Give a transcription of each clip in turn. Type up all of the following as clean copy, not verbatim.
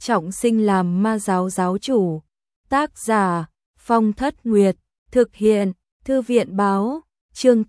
trọng sinh làm ma giáo giáo chủ. Tác giả Phong Thất Nguyệt, thực hiện Thư viện báo, chương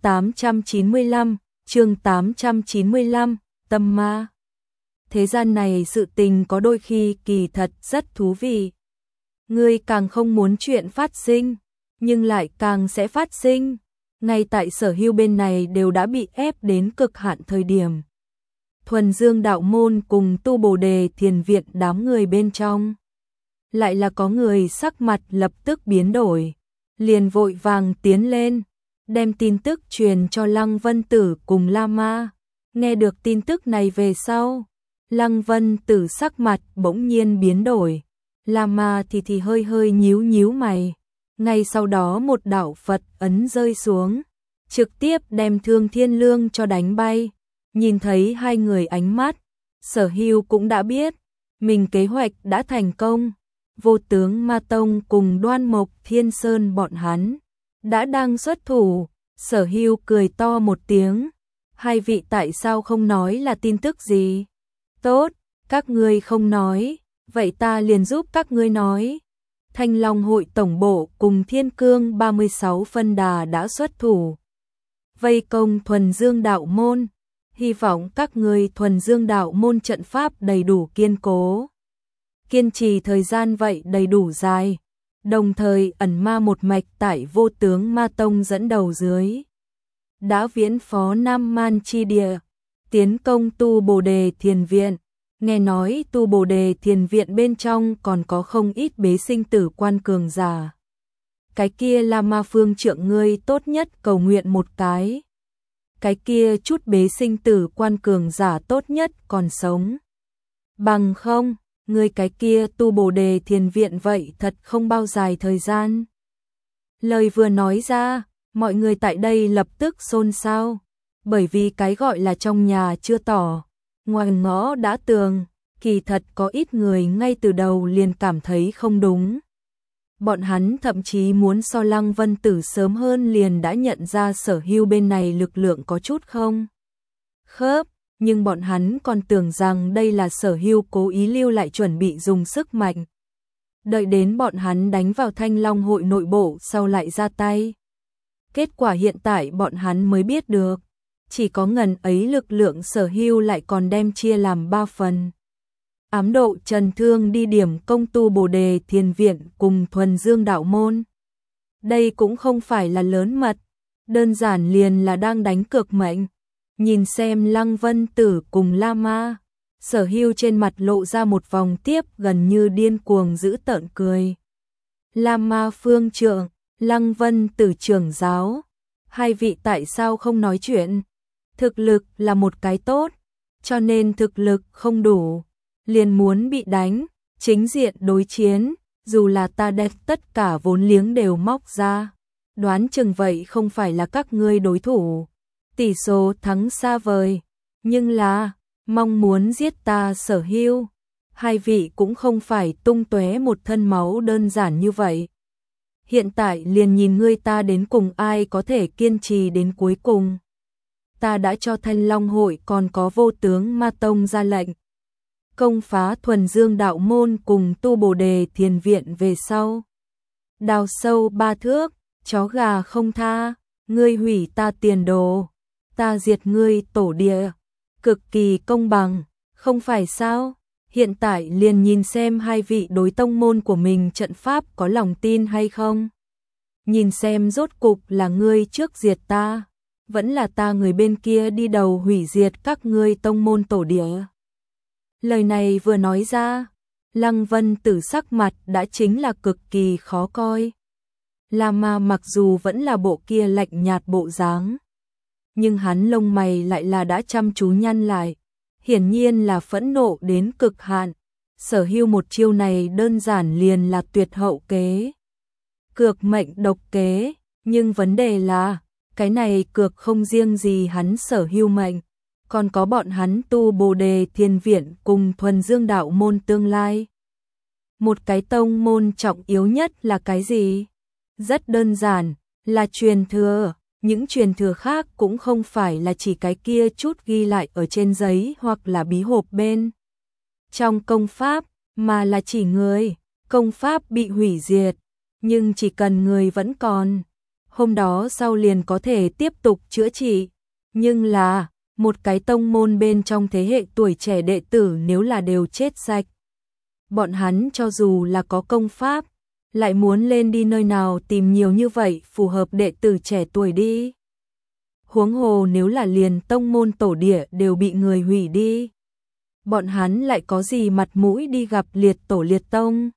895, tâm ma. Thế gian này sự tình có đôi khi kỳ thật rất thú vị. Ngươi càng không muốn chuyện phát sinh, nhưng lại càng sẽ phát sinh. Ngay tại Sở Hưu bên này đều đã bị ép đến cực hạn thời điểm. Thuần Dương đạo môn cùng Tu Bồ Đề Thiền viện đám người bên trong. Lại là có người sắc mặt lập tức biến đổi, liền vội vàng tiến lên, đem tin tức truyền cho Lăng Vân Tử cùng Lama. Nghe được tin tức này về sau, Lăng Vân Tử sắc mặt bỗng nhiên biến đổi, Lama thì hơi hơi nhíu mày. Ngay sau đó một đạo Phật ấn rơi xuống, trực tiếp đem Thương Thiên Lương cho đánh bay. Nhìn thấy hai người ánh mắt, Sở Hưu cũng đã biết, mình kế hoạch đã thành công. Vô tướng Ma Tông cùng Đoan Mộc Thiên Sơn bọn hắn đã đang xuất thủ. Sở Hưu cười to một tiếng, hai vị tại sao không nói là tin tức gì? Tốt, các ngươi không nói, vậy ta liền giúp các ngươi nói. Thanh Long hội tổng bộ cùng Thiên Cương 36 phân đà đã xuất thủ, vây công Thuần Dương đạo môn. Hy vọng các ngươi Thuần Dương đạo môn trận pháp đầy đủ kiên cố, kiên trì thời gian vậy đầy đủ dài, đồng thời ẩn ma một mạch tại Vô tướng Ma Tông dẫn đầu dưới, đã viễn phó Nam Man chi địa, tiến công Tu Bồ Đề Thiền viện. Nghe nói Tu Bồ Đề Thiền viện bên trong còn có không ít bế sinh tử quan cường giả. Cái kia là Ma Phương Trượng ngươi tốt nhất cầu nguyện một cái. Cái kia chút bế sinh tử quan cường giả tốt nhất còn sống. Bằng không, ngươi cái kia Tu Bồ Đề Thiền viện vậy thật không bao dài thời gian. Lời vừa nói ra, mọi người tại đây lập tức xôn xao, bởi vì cái gọi là trong nhà chưa tỏ, ngoài ngõ đã tường, kỳ thật có ít người ngay từ đầu liền cảm thấy không đúng. Bọn hắn thậm chí muốn so Lăng Vân Tử sớm hơn liền đã nhận ra Sở Hưu bên này lực lượng có chút không khớp, nhưng bọn hắn còn tưởng rằng đây là Sở Hưu cố ý lưu lại chuẩn bị dùng sức mạnh. Đợi đến bọn hắn đánh vào Thanh Long hội nội bộ sau lại ra tay. Kết quả hiện tại bọn hắn mới biết được, chỉ có ngần ấy lực lượng Sở Hưu lại còn đem chia làm 3 phần. Ám độ trần thương đi điểm công Tu Bồ Đề Thiền viện cùng Thuần Dương đạo môn. Đây cũng không phải là lớn mật, đơn giản liền là đang đánh cược mệnh. Nhìn xem Lăng Vân Tử cùng Lama, Sở Hưu trên mặt lộ ra một vòng tiếp gần như điên cuồng dữ tợn cười. Lama Phương Trượng, Lăng Vân Tử trưởng giáo, hai vị tại sao không nói chuyện? Thực lực là một cái tốt, cho nên thực lực không đủ, liền muốn bị đánh, chính diện đối chiến, dù là ta đem tất cả vốn liếng đều móc ra, đoán chừng vậy không phải là các ngươi đối thủ. Tỷ số thắng xa vời, nhưng là mong muốn giết ta Sở Hưu, hai vị cũng không phải tung tóe một thân máu đơn giản như vậy. Hiện tại liền nhìn ngươi ta đến cùng ai có thể kiên trì đến cuối cùng. Ta đã cho Thanh Long hội còn có Vô tướng Ma Tông ra lệnh công phá Thuần Dương đạo môn cùng Tu Bồ Đề Thiền viện về sau. Đào sâu 3 thước, chó gà không tha, ngươi hủy ta tiền đồ, ta diệt ngươi tổ địa, cực kỳ công bằng, không phải sao? Hiện tại liền nhìn xem hai vị đối tông môn của mình trận pháp có lòng tin hay không. Nhìn xem rốt cục là ngươi trước diệt ta, vẫn là ta người bên kia đi đầu hủy diệt các ngươi tông môn tổ địa. Lời này vừa nói ra, Lăng Vân Tử sắc mặt đã chính là cực kỳ khó coi. Lama mặc dù vẫn là bộ kia lạnh nhạt bộ dáng, nhưng hắn lông mày lại là đã chăm chú nhăn lại, hiển nhiên là phẫn nộ đến cực hạn. Sở Hưu một chiêu này đơn giản liền là tuyệt hậu kế, cược mệnh độc kế, nhưng vấn đề là, cái này cược không riêng gì hắn Sở Hưu mệnh, còn có bọn hắn Tu Bồ Đề Thiền viện cùng Thuần Dương đạo môn tương lai. Một cái tông môn trọng yếu nhất là cái gì? Rất đơn giản, là truyền thừa. Những truyền thừa khác cũng không phải là chỉ cái kia chút ghi lại ở trên giấy hoặc là bí hộp bên trong công pháp, mà là chỉ người, công pháp bị hủy diệt, nhưng chỉ cần người vẫn còn, hôm đó sau liền có thể tiếp tục chữa trị. Nhưng là, một cái tông môn bên trong thế hệ tuổi trẻ đệ tử nếu là đều chết sạch. Bọn hắn cho dù là có công pháp, lại muốn lên đi nơi nào tìm nhiều như vậy phù hợp đệ tử trẻ tuổi đi. Huống hồ nếu là liền tông môn tổ địa đều bị người hủy đi. Bọn hắn lại có gì mặt mũi đi gặp liệt tổ liệt tông.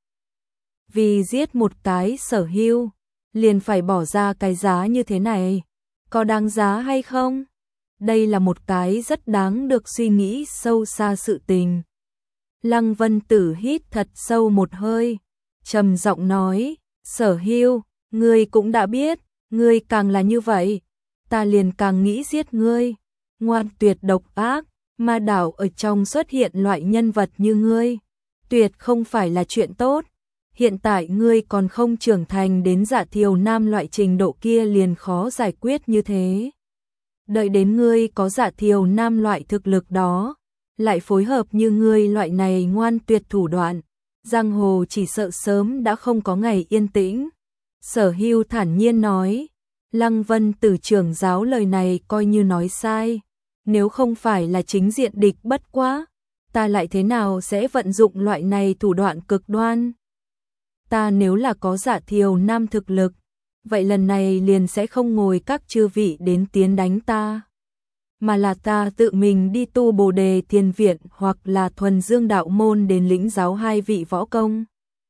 Vì giết một cái Sở Hưu, liền phải bỏ ra cái giá như thế này. Có đáng giá hay không? Đây là một cái rất đáng được suy nghĩ sâu xa sự tình. Lăng Vân Tử hít thật sâu một hơi, trầm giọng nói, Sở Hưu, ngươi cũng đã biết, ngươi càng là như vậy, ta liền càng nghĩ giết ngươi. Ngoan tuyệt độc ác, ma đảo ở trong xuất hiện loại nhân vật như ngươi, tuyệt không phải là chuyện tốt. Hiện tại ngươi còn không trưởng thành đến Dạ Thiều Nam loại trình độ kia liền khó giải quyết như thế. Đợi đến ngươi có Dạ Thiều Nam loại thực lực đó, lại phối hợp như ngươi loại này ngoan tuyệt thủ đoạn, giang hồ chỉ sợ sớm đã không có ngày yên tĩnh. Sở Hưu thản nhiên nói, Lăng Vân Tử trưởng giáo lời này coi như nói sai, nếu không phải là chính diện địch bất quá, ta lại thế nào sẽ vận dụng loại này thủ đoạn cực đoan. Ta nếu là có Dạ Thiều Nam thực lực, vậy lần này liền sẽ không ngồi các chư vị đến tiến đánh ta, mà là ta tự mình đi tu Bồ Đề Thiền Viện hoặc là Thuần Dương đạo môn đến lĩnh giáo hai vị võ công.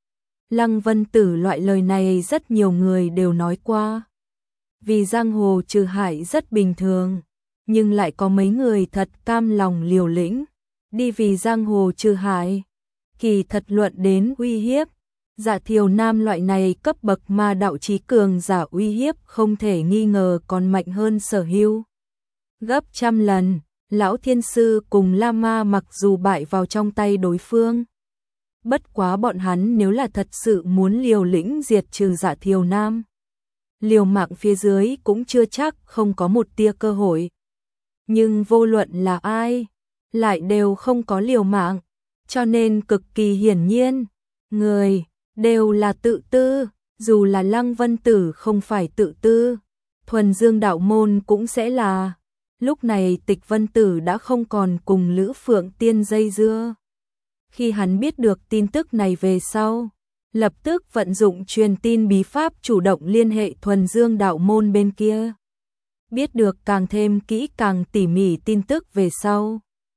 Lăng Vân Tử loại lời này rất nhiều người đều nói qua. Vì giang hồ trừ hại rất bình thường, nhưng lại có mấy người thật cam lòng liều lĩnh, đi vì giang hồ trừ hại. Kỳ thật luận đến uy hiếp, Dạ Thiều Nam loại này cấp bậc ma đạo trí cường giả uy hiếp không thể nghi ngờ còn mạnh hơn Sở Hưu gấp trăm lần. Lão Thiên Sư cùng La Ma mặc dù bại vào trong tay đối phương, bất quá bọn hắn nếu là thật sự muốn liều lĩnh diệt trừ Dạ Thiều Nam, liều mạng phía dưới cũng chưa chắc không có một tia cơ hội. Nhưng vô luận là ai, lại đều không có liều mạng, cho nên cực kỳ hiển nhiên, người đều là tự tư, dù là Lăng Vân Tử không phải tự tư, Thuần Dương đạo môn cũng sẽ là. Lúc này Tịch Vân Tử đã không còn cùng Lữ Phượng Tiên dây dưa. Khi hắn biết được tin tức này về sau, lập tức vận dụng truyền tin bí pháp chủ động liên hệ Thuần Dương đạo môn bên kia. Biết được càng thêm kỹ càng tỉ mỉ tin tức về sau,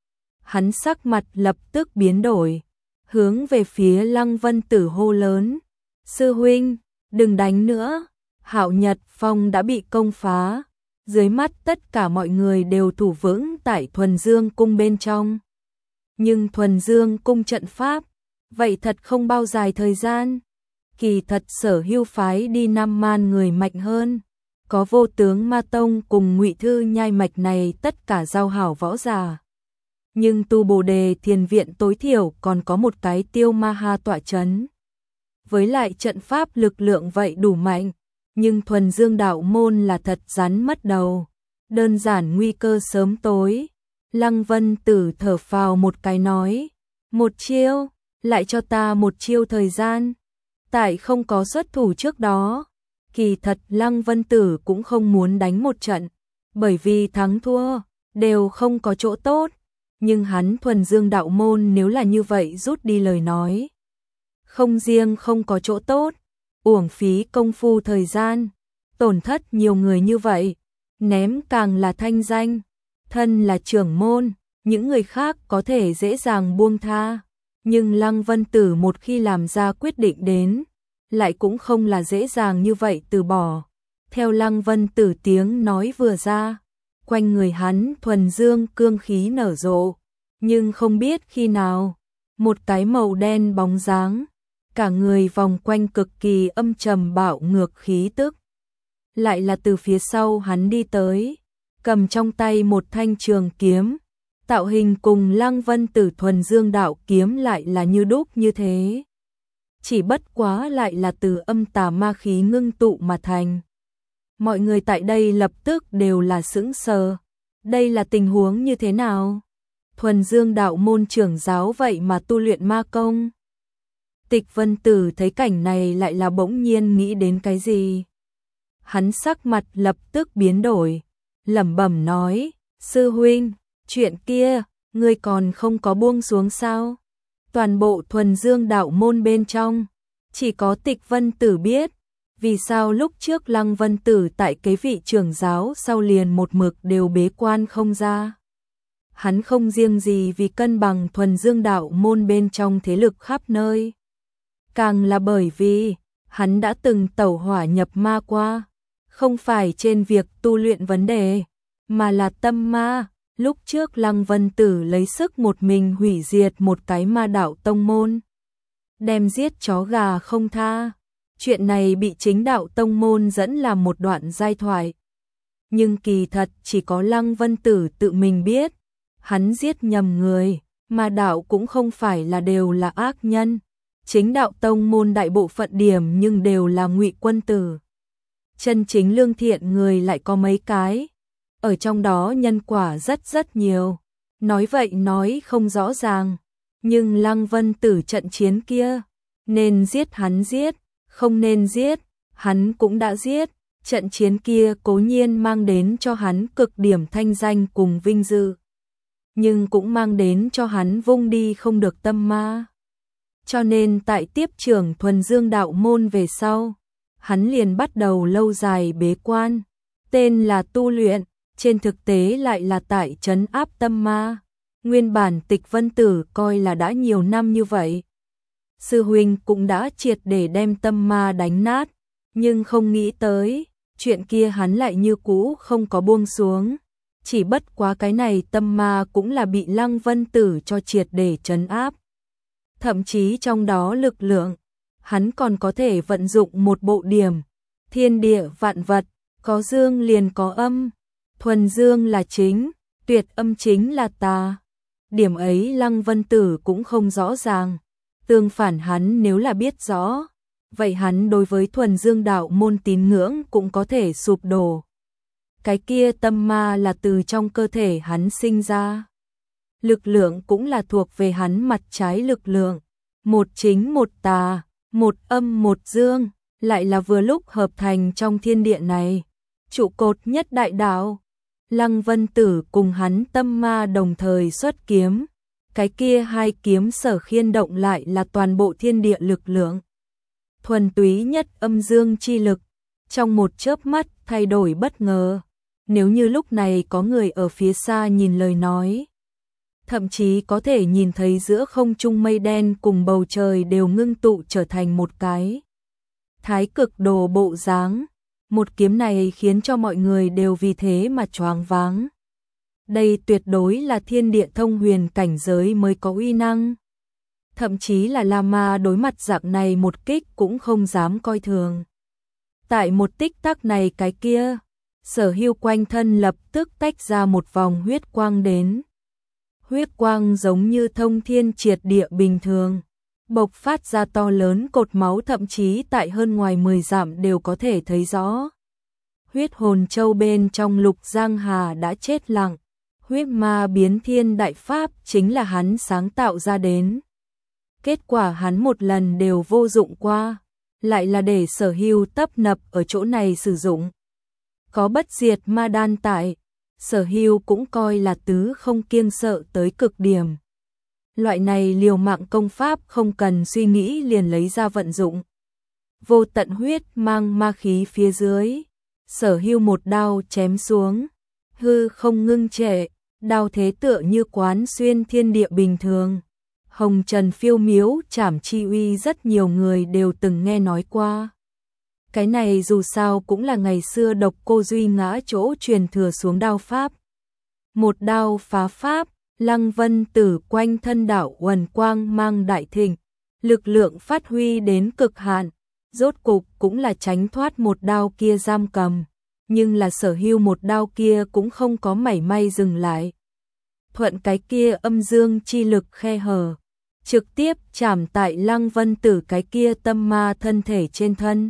hắn sắc mặt lập tức biến đổi, hướng về phía Lăng Vân Tử hô lớn, sư huynh, đừng đánh nữa, Hạo Nhật Phong đã bị công phá, dưới mắt tất cả mọi người đều thủ vững tại Thuần Dương cung bên trong. Nhưng Thuần Dương cung trận pháp, vậy thật không bao dài thời gian. Kỳ thật Sở Hưu phái đi Nam Man người mạnh hơn, có Vô Tướng Ma Tông cùng Ngụy Thư Nhai mạch này tất cả giao hảo võ giả. Nhưng tu Bồ Đề Thiền Viện tối thiểu còn có một cái Tiêu Ma Ha tọa chấn. Với lại trận pháp lực lượng vậy đủ mạnh, nhưng Thuần Dương đạo môn là thật rắn mất đầu, đơn giản nguy cơ sớm tối. Lăng Vân Tử thở phào một cái nói, một chiêu, lại cho ta một chiêu thời gian. Tại không có xuất thủ trước đó, kỳ thật Lăng Vân Tử cũng không muốn đánh một trận, bởi vì thắng thua đều không có chỗ tốt, nhưng hắn Thuần Dương đạo môn nếu là như vậy rút đi lời nói, không riêng không có chỗ tốt, uổng phí công phu thời gian, tổn thất nhiều người như vậy, ném càng là thanh danh. Thân là trưởng môn, những người khác có thể dễ dàng buông tha, nhưng Lăng Vân Tử một khi làm ra quyết định đến, lại cũng không là dễ dàng như vậy từ bỏ. Theo Lăng Vân Tử tiếng nói vừa ra, quanh người hắn thuần dương cương khí nở rộ, nhưng không biết khi nào, một cái màu đen bóng dáng, cả người vòng quanh cực kỳ âm trầm bạo ngược khí tức, lại là từ phía sau hắn đi tới, cầm trong tay một thanh trường kiếm, tạo hình cùng Lăng Vân Tử Thuần Dương đạo kiếm lại là như đúc như thế. Chỉ bất quá lại là từ âm tà ma khí ngưng tụ mà thành. Mọi người tại đây lập tức đều là sững sờ. Đây là tình huống như thế nào? Thuần Dương đạo môn trưởng giáo vậy mà tu luyện ma công. Tịch Vân Tử thấy cảnh này lại là bỗng nhiên nghĩ đến cái gì. Hắn sắc mặt lập tức biến đổi, lẩm bẩm nói, sư huynh, chuyện kia, ngươi còn không có buông xuống sao? Toàn bộ Thuần Dương đạo môn bên trong, chỉ có Tịch Vân Tử biết, vì sao lúc trước Lăng Vân Tử tại cái vị trưởng giáo sau liền một mực đều bế quan không ra. Hắn không riêng gì vì cân bằng Thuần Dương đạo môn bên trong thế lực khắp nơi, càng là bởi vì hắn đã từng tẩu hỏa nhập ma qua, không phải trên việc tu luyện vấn đề, mà là tâm ma. Lúc trước Lăng Vân Tử lấy sức một mình hủy diệt một cái ma đạo tông môn, đem giết chó gà không tha. Chuyện này bị chính đạo tông môn dẫn làm một đoạn giai thoại. Nhưng kỳ thật chỉ có Lăng Vân Tử tự mình biết, hắn giết nhầm người, ma đạo cũng không phải là đều là ác nhân. Chính đạo tông môn đại bộ phận điểm nhưng đều là ngụy quân tử. Chân chính lương thiện người lại có mấy cái. Ở trong đó nhân quả rất nhiều. Nói vậy nói không rõ ràng. Nhưng Lăng Vân Tử trận chiến kia, nên giết hắn giết, không nên giết, hắn cũng đã giết. Trận chiến kia cố nhiên mang đến cho hắn cực điểm thanh danh cùng vinh dự, nhưng cũng mang đến cho hắn vung đi không được tâm ma. Cho nên tại tiếp trưởng Thuần Dương đạo môn về sau, hắn liền bắt đầu lâu dài bế quan, tên là tu luyện, trên thực tế lại là tại trấn áp tâm ma. Nguyên bản Tịch Vân Tử coi là đã nhiều năm như vậy, sư huynh cũng đã triệt để đem tâm ma đánh nát, nhưng không nghĩ tới, chuyện kia hắn lại như cũ không có buông xuống. Chỉ bất quá cái này tâm ma cũng là bị Lăng Vân Tử cho triệt để trấn áp. Thậm chí trong đó lực lượng, hắn còn có thể vận dụng một bộ điểm. Thiên địa vạn vật, có dương liền có âm. Thuần dương là chính, tuyệt âm chính là tà. Điểm ấy Lăng Vân Tử cũng không rõ ràng. Tương phản hắn nếu là biết rõ, vậy hắn đối với Thuần Dương đạo môn tín ngưỡng cũng có thể sụp đổ. Cái kia tâm ma là từ trong cơ thể hắn sinh ra. Lực lượng cũng là thuộc về hắn mặt trái lực lượng. Một chính một tà, một âm một dương, lại là vừa lúc hợp thành trong thiên địa này. Trụ cột nhất đại đạo. Lăng Vân Tử cùng hắn tâm ma đồng thời xuất kiếm. Cái kia hai kiếm sở khiên động lại là toàn bộ thiên địa lực lượng. Thuần túy nhất âm dương chi lực, trong một chớp mắt thay đổi bất ngờ. Nếu như lúc này có người ở phía xa nhìn lời nói, thậm chí có thể nhìn thấy giữa không trung mây đen cùng bầu trời đều ngưng tụ trở thành một cái thái cực đồ bộ dáng. Một kiếm này khiến cho mọi người đều vì thế mà choáng váng. Đây tuyệt đối là thiên địa thông huyền cảnh giới mới có uy năng. Thậm chí là La Ma đối mặt dạng này một kích cũng không dám coi thường. Tại một tích tắc này cái kia, Sở Hưu quanh thân lập tức tách ra một vòng huyết quang đến. Huyết quang giống như thông thiên triệt địa bình thường, bộc phát ra to lớn cột máu, thậm chí tại hơn ngoài 10 dặm đều có thể thấy rõ. Huyết hồn châu bên trong Lục Giang Hà đã chết lặng. Huyết ma biến thiên đại pháp chính là hắn sáng tạo ra đến. Kết quả hắn một lần đều vô dụng qua, lại là để Sở Hưu tấp nập ở chỗ này sử dụng. Có bất diệt ma đan tại, Sở Hưu cũng coi là tứ không kiêng sợ tới cực điểm. Loại này liều mạng công pháp không cần suy nghĩ liền lấy ra vận dụng. Vô tận huyết mang ma khí phía dưới, Sở Hưu một đao chém xuống, hư không ngưng trệ, đao thế tựa như quán xuyên thiên địa bình thường. Hồng trần phiêu miếu trảm chi uy rất nhiều người đều từng nghe nói qua. Cái này dù sao cũng là ngày xưa Độc Cô Duy Ngã chỗ truyền thừa xuống đao pháp. Một đao phá pháp, Lăng Vân Tử quanh thân đạo uẩn quang mang đại thịnh, lực lượng phát huy đến cực hạn, rốt cục cũng là tránh thoát một đao kia giam cầm, nhưng là Sở Hưu một đao kia cũng không có mảy may dừng lại. Thuận cái kia âm dương chi lực khe hở, trực tiếp chạm tại Lăng Vân Tử cái kia tâm ma thân thể trên thân.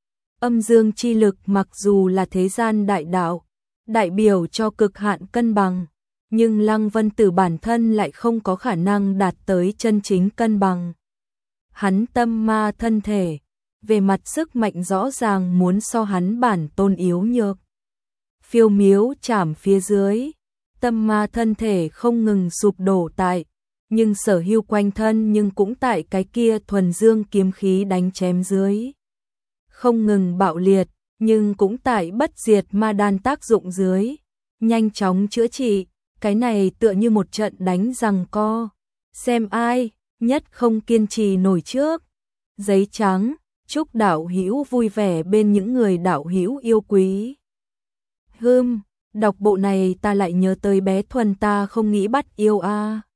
Âm dương chi lực mặc dù là thế gian đại đạo, đại biểu cho cực hạn cân bằng, nhưng Lăng Vân Tử bản thân lại không có khả năng đạt tới chân chính cân bằng. hắn tâm ma thân thể, về mặt sức mạnh rõ ràng muốn so hắn bản tôn yếu nhược. Phiêu miếu chảm phía dưới, tâm ma thân thể không ngừng sụp đổ tại, nhưng sở hữu quanh thân nhưng cũng tại cái kia thuần dương kiếm khí đánh chém dưới. Không ngừng bạo liệt, nhưng cũng tại bất diệt ma đan tác dụng dưới, nhanh chóng chữa trị, cái này tựa như một trận đánh giằng co, xem ai nhất không kiên trì nổi trước. Giấy trắng, chúc đạo hữu vui vẻ bên những người đạo hữu yêu quý. Đọc bộ này ta lại nhớ tới bé Thuần ta không nghĩ bắt yêu a.